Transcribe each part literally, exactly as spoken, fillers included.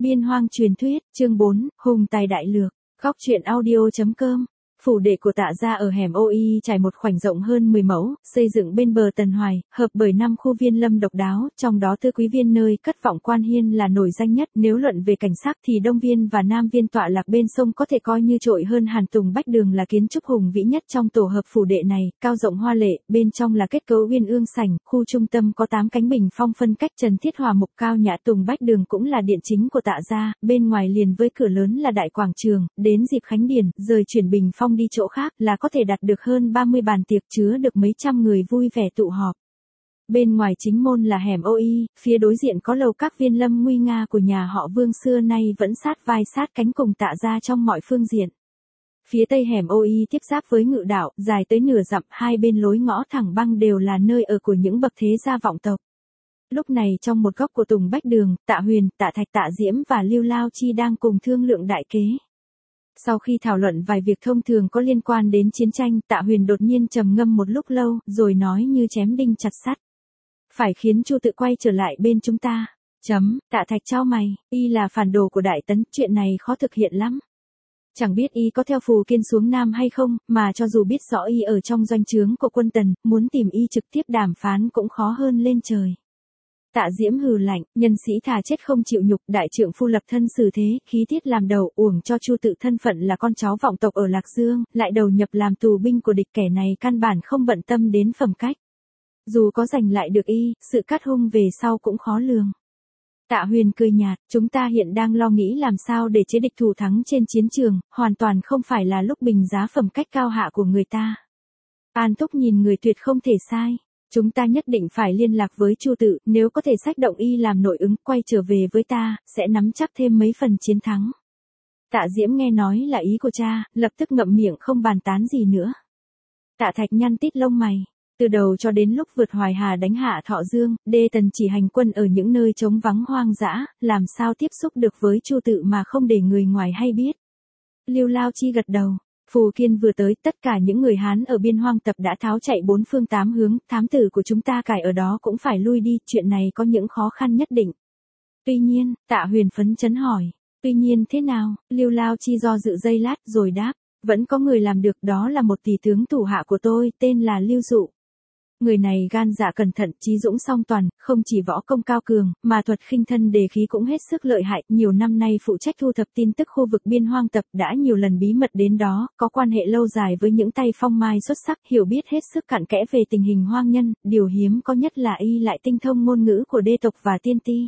Biên hoang truyền thuyết, chương bốn, hùng tài đại lược, góc truyện audio.com. Phủ đệ của Tạ gia ở hẻm ô y trải một khoảnh rộng hơn mười mẫu, xây dựng bên bờ Tần Hoài, hợp bởi năm khu viên lâm độc đáo, trong đó Tư Quý Viên nơi cất vọng quan hiên là nổi danh nhất. Nếu luận về cảnh sắc thì Đông Viên và Nam Viên tọa lạc bên sông có thể coi như trội hơn hàn. Tùng Bách Đường là kiến trúc hùng vĩ nhất trong tổ hợp phủ đệ này, cao rộng hoa lệ, bên trong là kết cấu uyên ương sảnh, khu trung tâm có tám cánh bình phong phân cách trần thiết hòa mục cao nhã. Tùng Bách Đường cũng là điện chính của Tạ gia, bên ngoài liền với cửa lớn là đại quảng trường, đến dịp khánh điển, rời chuyển bình phong đi chỗ khác là có thể đặt được hơn ba mươi bàn tiệc chứa được mấy trăm người vui vẻ tụ họp. Bên ngoài chính môn là hẻm ô y, phía đối diện có lầu các viên lâm nguy nga của nhà họ Vương xưa nay vẫn sát vai sát cánh cùng Tạ gia trong mọi phương diện. Phía tây hẻm ô y tiếp giáp với ngự đạo, dài tới nửa dặm, hai bên lối ngõ thẳng băng đều là nơi ở của những bậc thế gia vọng tộc. Lúc này trong một góc của Tùng Bách Đường, Tạ Huyền, Tạ Thạch, Tạ Diễm và Lưu Lao Chi đang cùng thương lượng đại kế. Sau khi thảo luận vài việc thông thường có liên quan đến chiến tranh, Tạ Huyền đột nhiên trầm ngâm một lúc lâu, rồi nói như chém đinh chặt sắt. Phải khiến Chu Tự quay trở lại bên chúng ta. Chấm, Tạ Thạch chau mày, y là phản đồ của Đại Tấn, chuyện này khó thực hiện lắm. Chẳng biết y có theo Phù Kiên xuống Nam hay không, mà cho dù biết rõ y ở trong doanh trướng của quân Tần, muốn tìm y trực tiếp đàm phán cũng khó hơn lên trời. Tạ Diễm hừ lạnh, nhân sĩ thà chết không chịu nhục, đại trượng phu lập thân xử thế, khí tiết làm đầu, uổng cho Chu Tự thân phận là con cháu vọng tộc ở Lạc Dương, lại đầu nhập làm tù binh của địch, kẻ này căn bản không bận tâm đến phẩm cách. Dù có giành lại được y, sự cắt hung về sau cũng khó lường. Tạ Huyền cười nhạt, chúng ta hiện đang lo nghĩ làm sao để chế địch thủ thắng trên chiến trường, hoàn toàn không phải là lúc bình giá phẩm cách cao hạ của người ta. An Túc nhìn người tuyệt không thể sai. Chúng ta nhất định phải liên lạc với Chu Tự, nếu có thể xách động y làm nội ứng, quay trở về với ta, sẽ nắm chắc thêm mấy phần chiến thắng. Tạ Diễm nghe nói là ý của cha, lập tức ngậm miệng không bàn tán gì nữa. Tạ Thạch nhăn tít lông mày. Từ đầu cho đến lúc vượt Hoài Hà đánh hạ Thọ Dương, Đê Tần chỉ hành quân ở những nơi trống vắng hoang dã, làm sao tiếp xúc được với Chu Tự mà không để người ngoài hay biết. Lưu Lao Chi gật đầu. Phù Kiên vừa tới, tất cả những người Hán ở biên hoang tập đã tháo chạy bốn phương tám hướng, thám tử của chúng ta cài ở đó cũng phải lui đi, chuyện này có những khó khăn nhất định. Tuy nhiên, Tạ Huyền phấn chấn hỏi, tuy nhiên thế nào, Lưu Lao Chi do dự giây lát rồi đáp, vẫn có người làm được, đó là một tỷ tướng thủ hạ của tôi, tên là Lưu Dụ. Người này gan dạ cẩn thận, trí dũng song toàn, không chỉ võ công cao cường, mà thuật khinh thân đề khí cũng hết sức lợi hại, nhiều năm nay phụ trách thu thập tin tức khu vực biên hoang tập, đã nhiều lần bí mật đến đó, có quan hệ lâu dài với những tay phong mai xuất sắc, hiểu biết hết sức cặn kẽ về tình hình hoang nhân, điều hiếm có nhất là y lại tinh thông ngôn ngữ của đê tộc và tiên ti.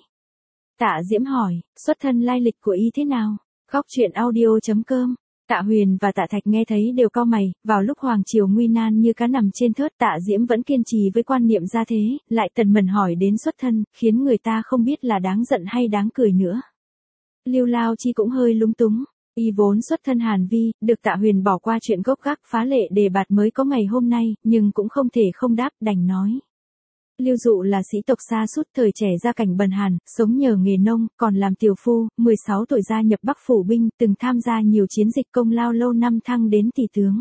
Tạ Diễm hỏi, xuất thân lai lịch của y thế nào? Góc truyện audio.com. Tạ Huyền và Tạ Thạch nghe thấy đều cau mày, vào lúc hoàng triều nguy nan như cá nằm trên thớt, Tạ Diễm vẫn kiên trì với quan niệm gia thế, lại tần mần hỏi đến xuất thân, khiến người ta không biết là đáng giận hay đáng cười nữa. Lưu Lao Chi cũng hơi lúng túng, y vốn xuất thân Hàn Vi, được Tạ Huyền bỏ qua chuyện gốc gác phá lệ đề bạt mới có ngày hôm nay, nhưng cũng không thể không đáp, đành nói. Lưu Dụ là sĩ tộc xa sút, thời trẻ gia cảnh bần hàn, sống nhờ nghề nông, còn làm tiểu phu, mười sáu tuổi gia nhập Bắc phủ binh, từng tham gia nhiều chiến dịch, công lao lâu năm thăng đến tỷ tướng.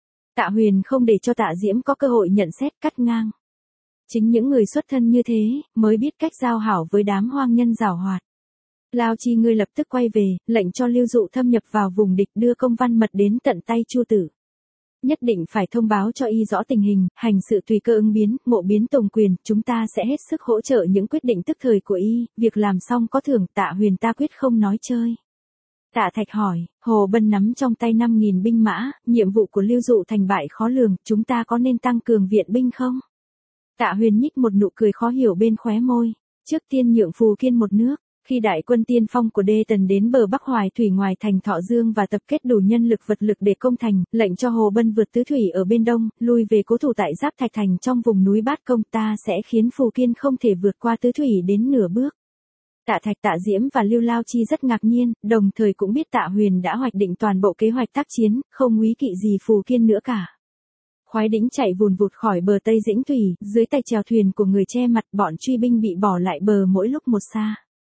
Tạ Huyền không để cho Tạ Diễm có cơ hội nhận xét, cắt ngang. Chính những người xuất thân như thế, mới biết cách giao hảo với đám hoang nhân giảo hoạt. Lao Chi ngươi lập tức quay về, lệnh cho Lưu Dụ thâm nhập vào vùng địch, đưa công văn mật đến tận tay Chu Tự. Nhất định phải thông báo cho y rõ tình hình, hành sự tùy cơ ứng biến, ngộ biến tùng quyền, chúng ta sẽ hết sức hỗ trợ những quyết định tức thời của y, việc làm xong có thưởng. Tạ Huyền ta quyết không nói chơi. Tạ Thạch hỏi, Hồ Bân nắm trong tay năm nghìn binh mã, nhiệm vụ của Lưu Dụ thành bại khó lường, chúng ta có nên tăng cường viện binh không? Tạ Huyền nhích một nụ cười khó hiểu bên khóe môi, trước tiên nhượng Phù Kiên một nước. Khi đại quân tiên phong của Đê Tần đến bờ Bắc Hoài thủy ngoài thành Thọ Dương và tập kết đủ nhân lực vật lực để công thành, lệnh cho Hồ Bân vượt tứ thủy ở bên đông, lui về cố thủ tại Giáp Thạch Thành trong vùng núi Bát Công, ta sẽ khiến Phù Kiên không thể vượt qua tứ thủy đến nửa bước. Tạ Thạch, Tạ Diễm và Lưu Lao Chi rất ngạc nhiên, đồng thời cũng biết Tạ Huyền đã hoạch định toàn bộ kế hoạch tác chiến, không ngúy kỵ gì Phù Kiên nữa cả. Khoái đĩnh chạy vùn vụt khỏi bờ Tây Dĩnh Thủy, dưới tay chèo thuyền của người che mặt, bọn truy binh bị bỏ lại bờ mỗi lúc một xa.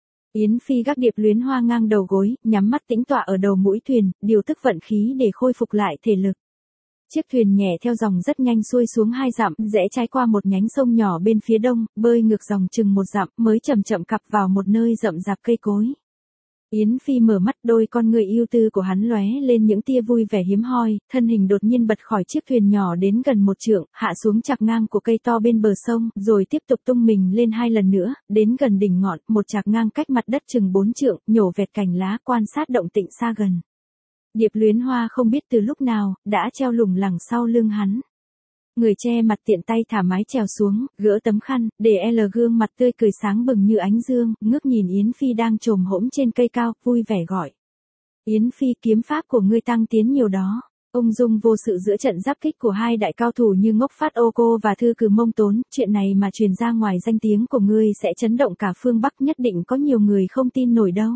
Yến Phi gác điệp luyến hoa ngang đầu gối, nhắm mắt tĩnh tọa ở đầu mũi thuyền, điều tức vận khí để khôi phục lại thể lực. Chiếc thuyền nhẹ theo dòng rất nhanh xuôi xuống hai dặm, rẽ trái qua một nhánh sông nhỏ bên phía đông, bơi ngược dòng chừng một dặm, mới chậm chậm cặp vào một nơi rậm rạp cây cối. Yến Phi mở mắt, đôi con người ưu tư của hắn lóe lên những tia vui vẻ hiếm hoi, thân hình đột nhiên bật khỏi chiếc thuyền nhỏ đến gần một trượng, hạ xuống chạc ngang của cây to bên bờ sông, rồi tiếp tục tung mình lên hai lần nữa, đến gần đỉnh ngọn, một chạc ngang cách mặt đất chừng bốn trượng, nhổ vẹt cành lá quan sát động tĩnh xa gần. Điệp Luyến Hoa không biết từ lúc nào, đã treo lủng lẳng sau lưng hắn. Người che mặt tiện tay thả mái chèo xuống, gỡ tấm khăn, để L gương mặt tươi cười sáng bừng như ánh dương, ngước nhìn Yến Phi đang chồm hổm trên cây cao, vui vẻ gọi. Yến Phi, kiếm pháp của ngươi tăng tiến nhiều đó. Ung dung vô sự giữa trận giáp kích của hai đại cao thủ như Ngốc Phát Ô Cô và Thư Cừ Mông Tốn, chuyện này mà truyền ra ngoài danh tiếng của ngươi sẽ chấn động cả phương Bắc, nhất định có nhiều người không tin nổi đâu.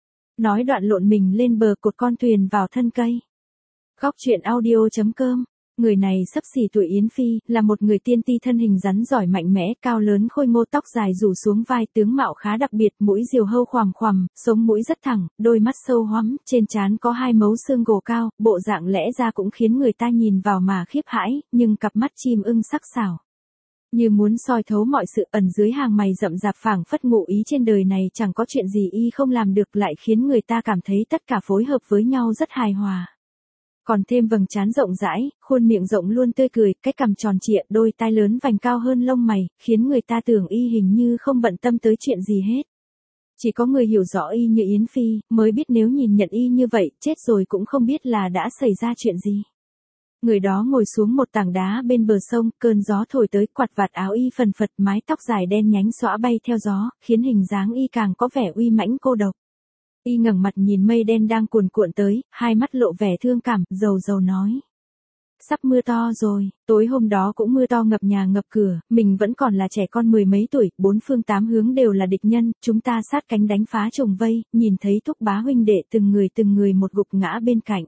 Nói đoạn lộn mình lên bờ cột con thuyền vào thân cây. Góc truyện audio chấm com. Người này xấp xỉ tuổi Yến Phi, là một người tiên ti thân hình rắn giỏi mạnh mẽ, cao lớn khôi ngô, tóc dài rủ xuống vai, tướng mạo khá đặc biệt, mũi diều hâu khoằm khoằm, sống mũi rất thẳng, đôi mắt sâu hoắm, trên trán có hai mấu xương gồ cao, bộ dạng lẽ ra cũng khiến người ta nhìn vào mà khiếp hãi, nhưng cặp mắt chim ưng sắc sảo. Như muốn soi thấu mọi sự, ẩn dưới hàng mày rậm rạp phảng phất ngụ ý trên đời này chẳng có chuyện gì y không làm được, lại khiến người ta cảm thấy tất cả phối hợp với nhau rất hài hòa. Còn thêm vầng trán rộng rãi, khuôn miệng rộng luôn tươi cười, cái cằm tròn trịa, đôi tai lớn vành cao hơn lông mày, khiến người ta tưởng y hình như không bận tâm tới chuyện gì hết. Chỉ có người hiểu rõ y như Yến Phi, mới biết nếu nhìn nhận y như vậy, chết rồi cũng không biết là đã xảy ra chuyện gì. Người đó ngồi xuống một tảng đá bên bờ sông, cơn gió thổi tới, quạt vạt áo y phần phật, mái tóc dài đen nhánh xõa bay theo gió, khiến hình dáng y càng có vẻ uy mãnh cô độc. Y ngẩng mặt nhìn mây đen đang cuồn cuộn tới, hai mắt lộ vẻ thương cảm, rầu rầu nói. Sắp mưa to rồi, tối hôm đó cũng mưa to ngập nhà ngập cửa, mình vẫn còn là trẻ con mười mấy tuổi, bốn phương tám hướng đều là địch nhân, chúng ta sát cánh đánh phá trùng vây, nhìn thấy Thúc bá huynh đệ từng người từng người một gục ngã bên cạnh.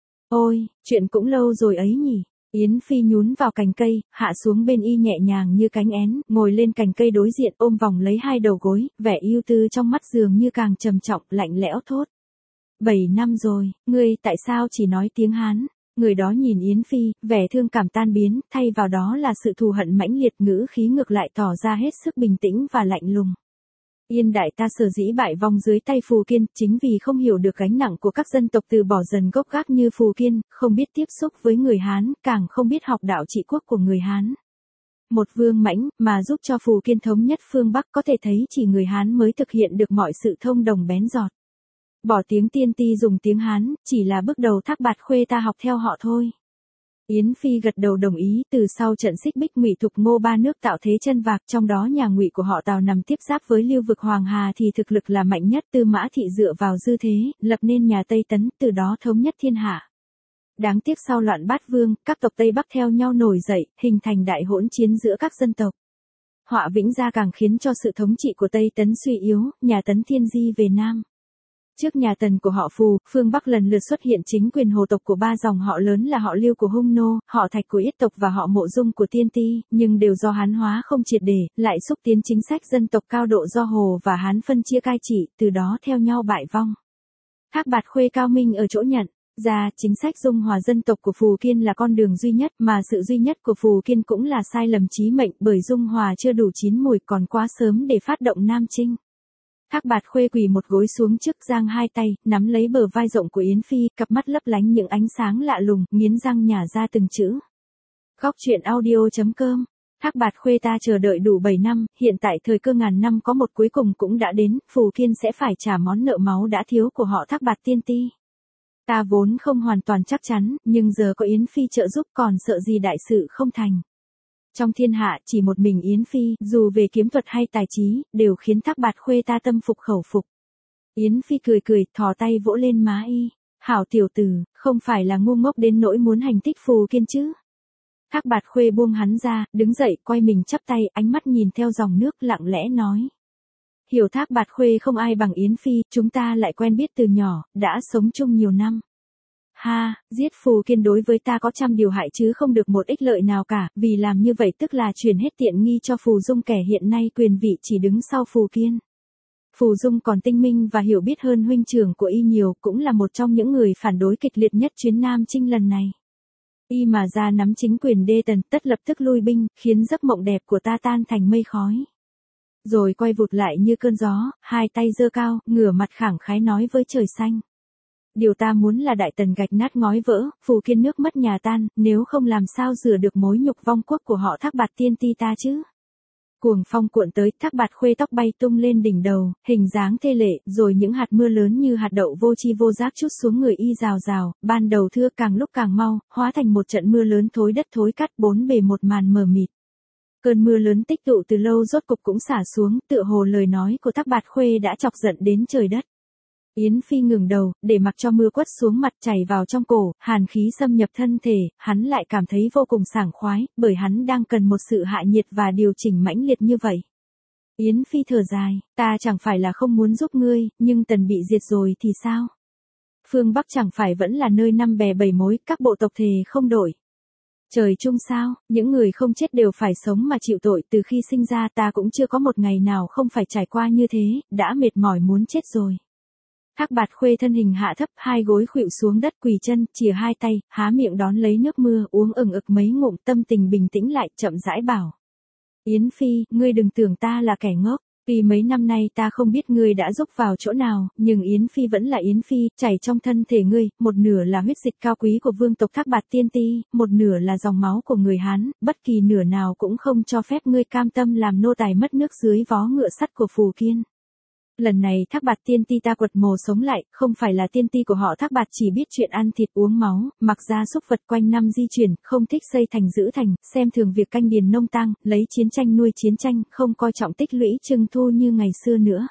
Ôi, chuyện cũng lâu rồi ấy nhỉ. Yến Phi nhún vào cành cây, hạ xuống bên y nhẹ nhàng như cánh én, ngồi lên cành cây đối diện, ôm vòng lấy hai đầu gối, vẻ ưu tư trong mắt dường như càng trầm trọng, lạnh lẽo thốt. Bảy năm rồi, ngươi tại sao chỉ nói tiếng Hán? Người đó nhìn Yến Phi, vẻ thương cảm tan biến, thay vào đó là sự thù hận mãnh liệt, ngữ khí ngược lại tỏ ra hết sức bình tĩnh và lạnh lùng. Yên đại ta sở dĩ bại vong dưới tay Phù Kiên, chính vì không hiểu được gánh nặng của các dân tộc từ bỏ dần gốc gác như Phù Kiên, không biết tiếp xúc với người Hán, càng không biết học đạo trị quốc của người Hán. Một vương mãnh, mà giúp cho Phù Kiên thống nhất phương Bắc, có thể thấy chỉ người Hán mới thực hiện được mọi sự thông đồng bén giọt. Bỏ tiếng tiên ti dùng tiếng Hán, chỉ là bước đầu Thác Bạt Khuê ta học theo họ thôi. Yến Phi gật đầu đồng ý, từ sau trận xích bích Ngụy Thục Ngô ba nước tạo thế chân vạc, trong đó nhà Ngụy của họ Tào nằm tiếp giáp với lưu vực Hoàng Hà thì thực lực là mạnh nhất, Tư Mã Thị dựa vào dư thế, lập nên nhà Tây Tấn, từ đó thống nhất thiên hạ. Đáng tiếc sau loạn Bát Vương, các tộc Tây Bắc theo nhau nổi dậy, hình thành đại hỗn chiến giữa các dân tộc. Họa Vĩnh Gia càng khiến cho sự thống trị của Tây Tấn suy yếu, nhà Tấn thiên di về Nam. Trước nhà Tần của họ Phù, phương Bắc lần lượt xuất hiện chính quyền hồ tộc của ba dòng họ lớn là họ Lưu của Hung Nô, họ Thạch của Yết tộc và họ Mộ Dung của Tiên Ti, nhưng đều do Hán hóa không triệt để, lại xúc tiến chính sách dân tộc cao độ do Hồ và Hán phân chia cai trị, từ đó theo nhau bại vong. Thác Bạt Khuê cao minh ở chỗ nhận ra chính sách dung hòa dân tộc của Phù Kiên là con đường duy nhất, mà sự duy nhất của Phù Kiên cũng là sai lầm chí mệnh, bởi dung hòa chưa đủ chín mùi, còn quá sớm để phát động Nam Chinh. Thác Bạt Khuê quỳ một gối xuống trước, giang hai tay, nắm lấy bờ vai rộng của Yến Phi, cặp mắt lấp lánh những ánh sáng lạ lùng, nghiến răng nhả ra từng chữ. Góc truyện audio chấm com. Thác Bạt Khuê ta chờ đợi đủ bảy năm, hiện tại thời cơ ngàn năm có một cuối cùng cũng đã đến, Phù Kiên sẽ phải trả món nợ máu đã thiếu của họ Thác Bạt Tiên Ti. Ta vốn không hoàn toàn chắc chắn, nhưng giờ có Yến Phi trợ giúp còn sợ gì đại sự không thành. Trong thiên hạ, chỉ một mình Yến Phi, dù về kiếm thuật hay tài trí, đều khiến Thác Bạt Khuê ta tâm phục khẩu phục. Yến Phi cười cười, thò tay vỗ lên má y. Hảo tiểu tử, không phải là ngu ngốc đến nỗi muốn hành thích Phù Kiên chứ. Thác Bạt Khuê buông hắn ra, đứng dậy, quay mình chắp tay, ánh mắt nhìn theo dòng nước, lặng lẽ nói. Hiểu Thác Bạt Khuê không ai bằng Yến Phi, chúng ta lại quen biết từ nhỏ, đã sống chung nhiều năm. Ha, giết Phù Kiên đối với ta có trăm điều hại chứ không được một ích lợi nào cả, vì làm như vậy tức là truyền hết tiện nghi cho Phù Dung kẻ hiện nay quyền vị chỉ đứng sau Phù Kiên. Phù Dung còn tinh minh và hiểu biết hơn huynh trưởng của y nhiều, cũng là một trong những người phản đối kịch liệt nhất chuyến Nam Chinh lần này. Y mà ra nắm chính quyền đê tần, tất lập tức lui binh, khiến giấc mộng đẹp của ta tan thành mây khói. Rồi quay vụt lại như cơn gió, hai tay giơ cao, ngửa mặt khẳng khái nói với trời xanh. Điều ta muốn là đại tần gạch nát ngói vỡ, Phù Kiên nước mất nhà tan, nếu không làm sao rửa được mối nhục vong quốc của họ Thác Bạt Tiên Ti ta chứ. Cuồng phong cuộn tới, Thác Bạt Khuê tóc bay tung lên đỉnh đầu, hình dáng thê lệ, rồi những hạt mưa lớn như hạt đậu vô chi vô giác trút xuống người y rào rào, ban đầu thưa càng lúc càng mau, hóa thành một trận mưa lớn thối đất thối cát bốn bề một màn mờ mịt. Cơn mưa lớn tích tụ từ lâu rốt cục cũng xả xuống, tựa hồ lời nói của Thác Bạt Khuê đã chọc giận đến trời đất. Yến Phi ngừng đầu, để mặc cho mưa quất xuống mặt chảy vào trong cổ, hàn khí xâm nhập thân thể, hắn lại cảm thấy vô cùng sảng khoái, bởi hắn đang cần một sự hạ nhiệt và điều chỉnh mãnh liệt như vậy. Yến Phi thở dài, ta chẳng phải là không muốn giúp ngươi, nhưng Tần bị diệt rồi thì sao? Phương Bắc chẳng phải vẫn là nơi năm bè bảy mối, các bộ tộc thề không đổi. Trời chung sao, những người không chết đều phải sống mà chịu tội, từ khi sinh ra ta cũng chưa có một ngày nào không phải trải qua như thế, đã mệt mỏi muốn chết rồi. Thác Bạt Khuê thân hình hạ thấp, hai gối khuỵu xuống đất quỳ chân, chìa hai tay, há miệng đón lấy nước mưa, uống ừng ực mấy ngụm, tâm tình bình tĩnh lại, chậm rãi bảo. Yến Phi, ngươi đừng tưởng ta là kẻ ngốc, vì mấy năm nay ta không biết ngươi đã giúp vào chỗ nào, nhưng Yến Phi vẫn là Yến Phi, chảy trong thân thể ngươi, một nửa là huyết dịch cao quý của vương tộc Thác Bạt Tiên Ti, một nửa là dòng máu của người Hán, bất kỳ nửa nào cũng không cho phép ngươi cam tâm làm nô tài mất nước dưới vó ngựa sắt của Phù Kiên. Lần này Thác Bạt Tiên Ti ta quật mồ sống lại, không phải là tiên ti của họ Thác Bạt chỉ biết chuyện ăn thịt uống máu, mặc gia súc vật quanh năm di chuyển, không thích xây thành giữ thành, xem thường việc canh điền nông tang, lấy chiến tranh nuôi chiến tranh, không coi trọng tích lũy trưng thu như ngày xưa nữa.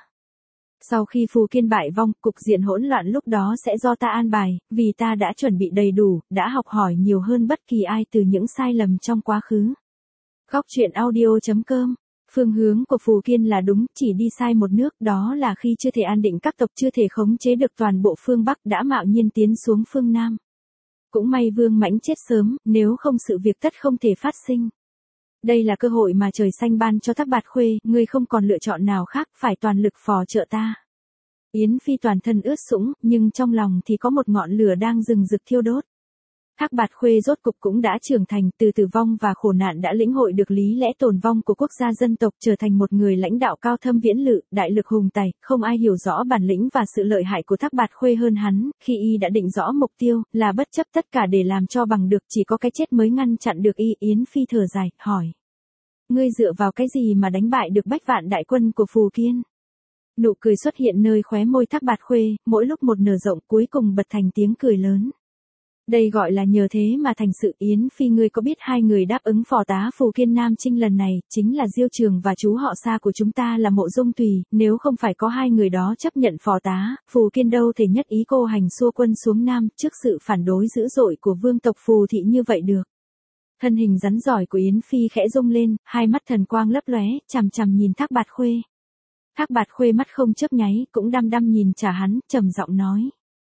Sau khi Phù Kiên bại vong, cục diện hỗn loạn lúc đó sẽ do ta an bài, vì ta đã chuẩn bị đầy đủ, đã học hỏi nhiều hơn bất kỳ ai từ những sai lầm trong quá khứ. Góc truyện audio chấm com. Phương hướng của Phù Kiên là đúng, chỉ đi sai một nước, đó là khi chưa thể an định các tộc, chưa thể khống chế được toàn bộ phương Bắc, đã mạo nhiên tiến xuống phương Nam. Cũng may Vương Mãnh chết sớm, nếu không sự việc tất không thể phát sinh. Đây là cơ hội mà trời xanh ban cho Thác Bạt Khuê, ngươi không còn lựa chọn nào khác, phải toàn lực phò trợ ta. Yến Phi toàn thân ướt sũng, nhưng trong lòng thì có một ngọn lửa đang rừng rực thiêu đốt. Thác Bạt Khuê rốt cục cũng đã trưởng thành, từ tử vong và khổ nạn đã lĩnh hội được lý lẽ tồn vong của quốc gia dân tộc, trở thành một người lãnh đạo cao thâm viễn lự, đại lực hùng tài, không ai hiểu rõ bản lĩnh và sự lợi hại của Thác Bạt Khuê hơn hắn, khi y đã định rõ mục tiêu, là bất chấp tất cả để làm cho bằng được, chỉ có cái chết mới ngăn chặn được y. Yến Phi thở dài, hỏi. Ngươi dựa vào cái gì mà đánh bại được bách vạn đại quân của Phù Kiên? Nụ cười xuất hiện nơi khóe môi Thác Bạt Khuê, mỗi lúc một nở rộng, cuối cùng bật thành tiếng cười lớn. Đây gọi là nhờ thế mà thành sự. Yến Phi, ngươi có biết hai người đáp ứng phò tá Phù Kiên Nam Chinh lần này, chính là Diêu Trường và chú họ xa của chúng ta là Mộ Dung Tùy, nếu không phải có hai người đó chấp nhận phò tá, Phù Kiên đâu thể nhất ý cô hành xua quân xuống Nam, trước sự phản đối dữ dội của vương tộc Phù thị như vậy được. Thân hình rắn giỏi của Yến Phi khẽ rung lên, hai mắt thần quang lấp lóe, chằm chằm nhìn Thác Bạt Khuê. Thác Bạt Khuê mắt không chớp nháy, cũng đăm đăm nhìn trả hắn, trầm giọng nói.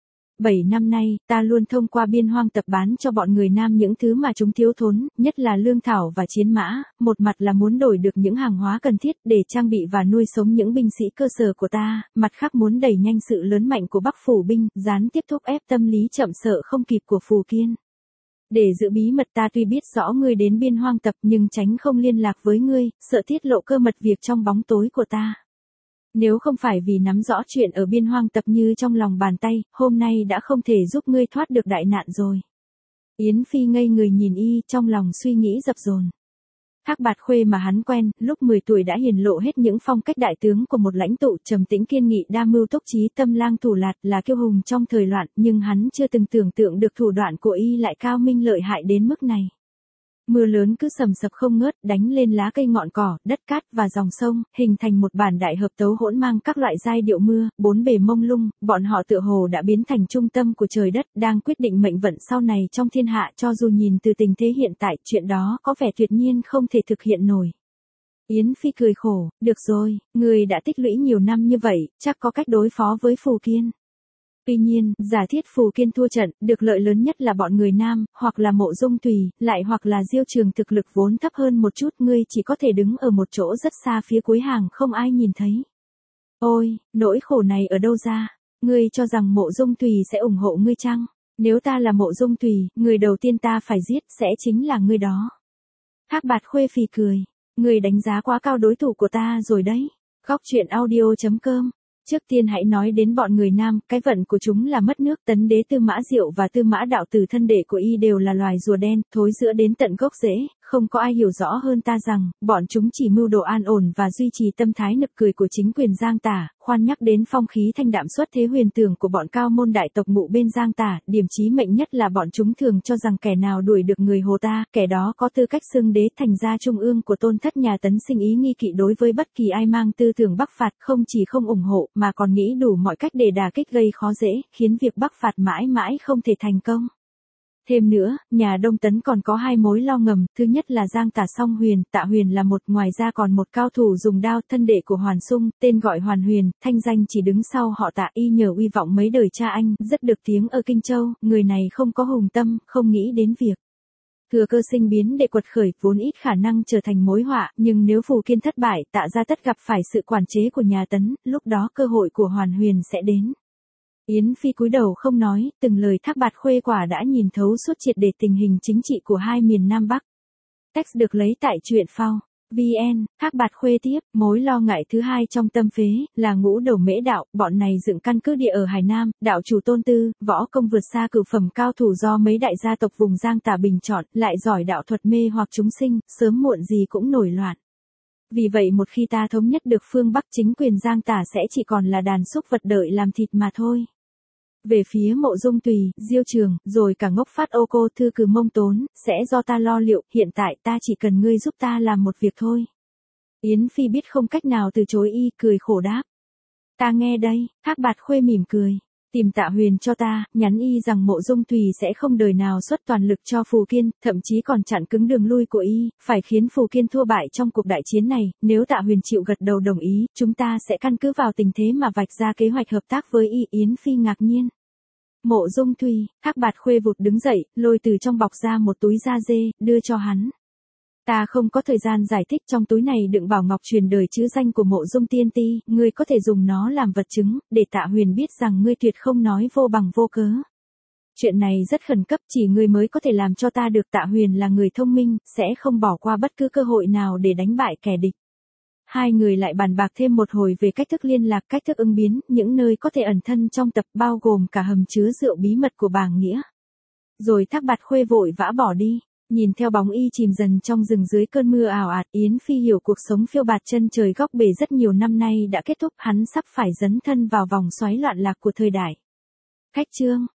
Bảy năm nay, ta luôn thông qua biên hoang tập bán cho bọn người Nam những thứ mà chúng thiếu thốn, nhất là lương thảo và chiến mã, một mặt là muốn đổi được những hàng hóa cần thiết để trang bị và nuôi sống những binh sĩ cơ sở của ta, mặt khác muốn đẩy nhanh sự lớn mạnh của Bắc phủ binh, gián tiếp thúc ép tâm lý chậm sợ không kịp của Phù Kiên. Để giữ bí mật, ta tuy biết rõ ngươi đến biên hoang tập nhưng tránh không liên lạc với ngươi, sợ tiết lộ cơ mật việc trong bóng tối của ta. Nếu không phải vì nắm rõ chuyện ở biên hoang tập như trong lòng bàn tay, hôm nay đã không thể giúp ngươi thoát được đại nạn rồi. Yến Phi ngây người nhìn y, trong lòng suy nghĩ dập dồn. Thác Bạt Khuê mà hắn quen, lúc mười tuổi đã hiển lộ hết những phong cách đại tướng của một lãnh tụ, trầm tĩnh kiên nghị, đa mưu túc trí, tâm lang thủ lạt, là kiêu hùng trong thời loạn, nhưng hắn chưa từng tưởng tượng được thủ đoạn của y lại cao minh lợi hại đến mức này. Mưa lớn cứ sầm sập không ngớt, đánh lên lá cây ngọn cỏ, đất cát và dòng sông, hình thành một bản đại hợp tấu hỗn mang các loại giai điệu mưa, bốn bề mông lung, bọn họ tựa hồ đã biến thành trung tâm của trời đất, đang quyết định mệnh vận sau này trong thiên hạ. Cho dù nhìn từ tình thế hiện tại, chuyện đó có vẻ tuyệt nhiên không thể thực hiện nổi. Yến Phi cười khổ, được rồi, người đã tích lũy nhiều năm như vậy, chắc có cách đối phó với Phù Kiên. Tuy nhiên, giả thiết Phù Kiên thua trận, được lợi lớn nhất là bọn người Nam, hoặc là Mộ Dung Tùy, lại hoặc là Diêu Trường thực lực vốn thấp hơn một chút, ngươi chỉ có thể đứng ở một chỗ rất xa phía cuối hàng không ai nhìn thấy. Ôi, nỗi khổ này ở đâu ra? Ngươi cho rằng Mộ Dung Tùy sẽ ủng hộ ngươi chăng? Nếu ta là Mộ Dung Tùy, người đầu tiên ta phải giết sẽ chính là ngươi đó. Thác Bạt Khuê phì cười. Người đánh giá quá cao đối thủ của ta rồi đấy. Góc truyện audio chấm com. Trước tiên hãy nói đến bọn người nam, cái vận của chúng là mất nước. Tấn đế Tư Mã Diệu và Tư Mã Đạo Tử thân đệ của y đều là loài rùa đen, thối rữa đến tận gốc rễ. Không có ai hiểu rõ hơn ta rằng, bọn chúng chỉ mưu đồ an ổn và duy trì tâm thái nực cười của chính quyền Giang Tả. Khoan nhắc đến phong khí thanh đạm xuất thế huyền tưởng của bọn cao môn đại tộc mụ bên Giang Tả, điểm chí mệnh nhất là bọn chúng thường cho rằng kẻ nào đuổi được người Hồ ta, kẻ đó có tư cách xưng đế. Thành ra trung ương của tôn thất nhà Tấn sinh ý nghi kỵ đối với bất kỳ ai mang tư tưởng bắc phạt, không chỉ không ủng hộ, mà còn nghĩ đủ mọi cách để đả kích gây khó dễ, khiến việc bắc phạt mãi mãi không thể thành công. Thêm nữa, nhà Đông Tấn còn có hai mối lo ngầm, thứ nhất là Giang Tả Song Huyền, Tạ Huyền là một, ngoài ra còn một cao thủ dùng đao, thân đệ của Hoàn Sung, tên gọi Hoàn Huyền, thanh danh chỉ đứng sau họ Tạ, y nhờ uy vọng mấy đời cha anh, rất được tiếng ở Kinh Châu. Người này không có hùng tâm, không nghĩ đến việc thừa cơ sinh biến để quật khởi, vốn ít khả năng trở thành mối họa, nhưng nếu Phù Kiên thất bại, Tạ gia tất gặp phải sự quản chế của nhà Tấn, lúc đó cơ hội của Hoàn Huyền sẽ đến. Yến Phi cúi đầu không nói, từng lời Thác Bạt Khuê quả đã nhìn thấu suốt triệt để tình hình chính trị của hai miền Nam Bắc. Text được lấy tại truyện phao. vn, Thác Bạt Khuê tiếp, mối lo ngại thứ hai trong tâm phế, là Ngũ Đầu Mễ Đạo, bọn này dựng căn cứ địa ở Hải Nam, đạo chủ Tôn Tư, võ công vượt xa cửu phẩm cao thủ do mấy đại gia tộc vùng Giang Tả bình chọn, lại giỏi đạo thuật mê hoặc chúng sinh, sớm muộn gì cũng nổi loạn. Vì vậy một khi ta thống nhất được phương Bắc, chính quyền Giang Tả sẽ chỉ còn là đàn súc vật đợi làm thịt mà thôi. Về phía Mộ Dung Tùy, Diêu Trường, rồi cả Ngốc Phát Ô Cô Thư Cừ Mông Tốn, sẽ do ta lo liệu, hiện tại ta chỉ cần ngươi giúp ta làm một việc thôi. Yến Phi biết không cách nào từ chối y, cười khổ đáp. Ta nghe đây. Thác Bạt Khuê mỉm cười. Tìm Tạ Huyền cho ta, nhắn y rằng Mộ Dung Tùy sẽ không đời nào xuất toàn lực cho Phù Kiên, thậm chí còn chặn cứng đường lui của y, phải khiến Phù Kiên thua bại trong cuộc đại chiến này. Nếu Tạ Huyền chịu gật đầu đồng ý, chúng ta sẽ căn cứ vào tình thế mà vạch ra kế hoạch hợp tác với y. Yến Phi ngạc nhiên. Mộ Dung Tùy, Thác Bạt Khuê vụt đứng dậy, lôi từ trong bọc ra một túi da dê, đưa cho hắn. Ta không có thời gian giải thích, trong túi này đựng bảo ngọc truyền đời chữ danh của Mộ Dung Tiên Ti, ngươi có thể dùng nó làm vật chứng, để Tạ Huyền biết rằng ngươi tuyệt không nói vô bằng vô cớ. Chuyện này rất khẩn cấp, chỉ ngươi mới có thể làm cho ta được. Tạ Huyền là người thông minh, sẽ không bỏ qua bất cứ cơ hội nào để đánh bại kẻ địch. Hai người lại bàn bạc thêm một hồi về cách thức liên lạc, cách thức ứng biến, những nơi có thể ẩn thân trong tập, bao gồm cả hầm chứa rượu bí mật của Bàng Nghĩa. Rồi Thác Bạt Khuê vội vã bỏ đi. Nhìn theo bóng y chìm dần trong rừng dưới cơn mưa ảo ạt, Yến Phi hiểu cuộc sống phiêu bạt chân trời góc bể rất nhiều năm nay đã kết thúc, hắn sắp phải dấn thân vào vòng xoáy loạn lạc của thời đại. Khách chương.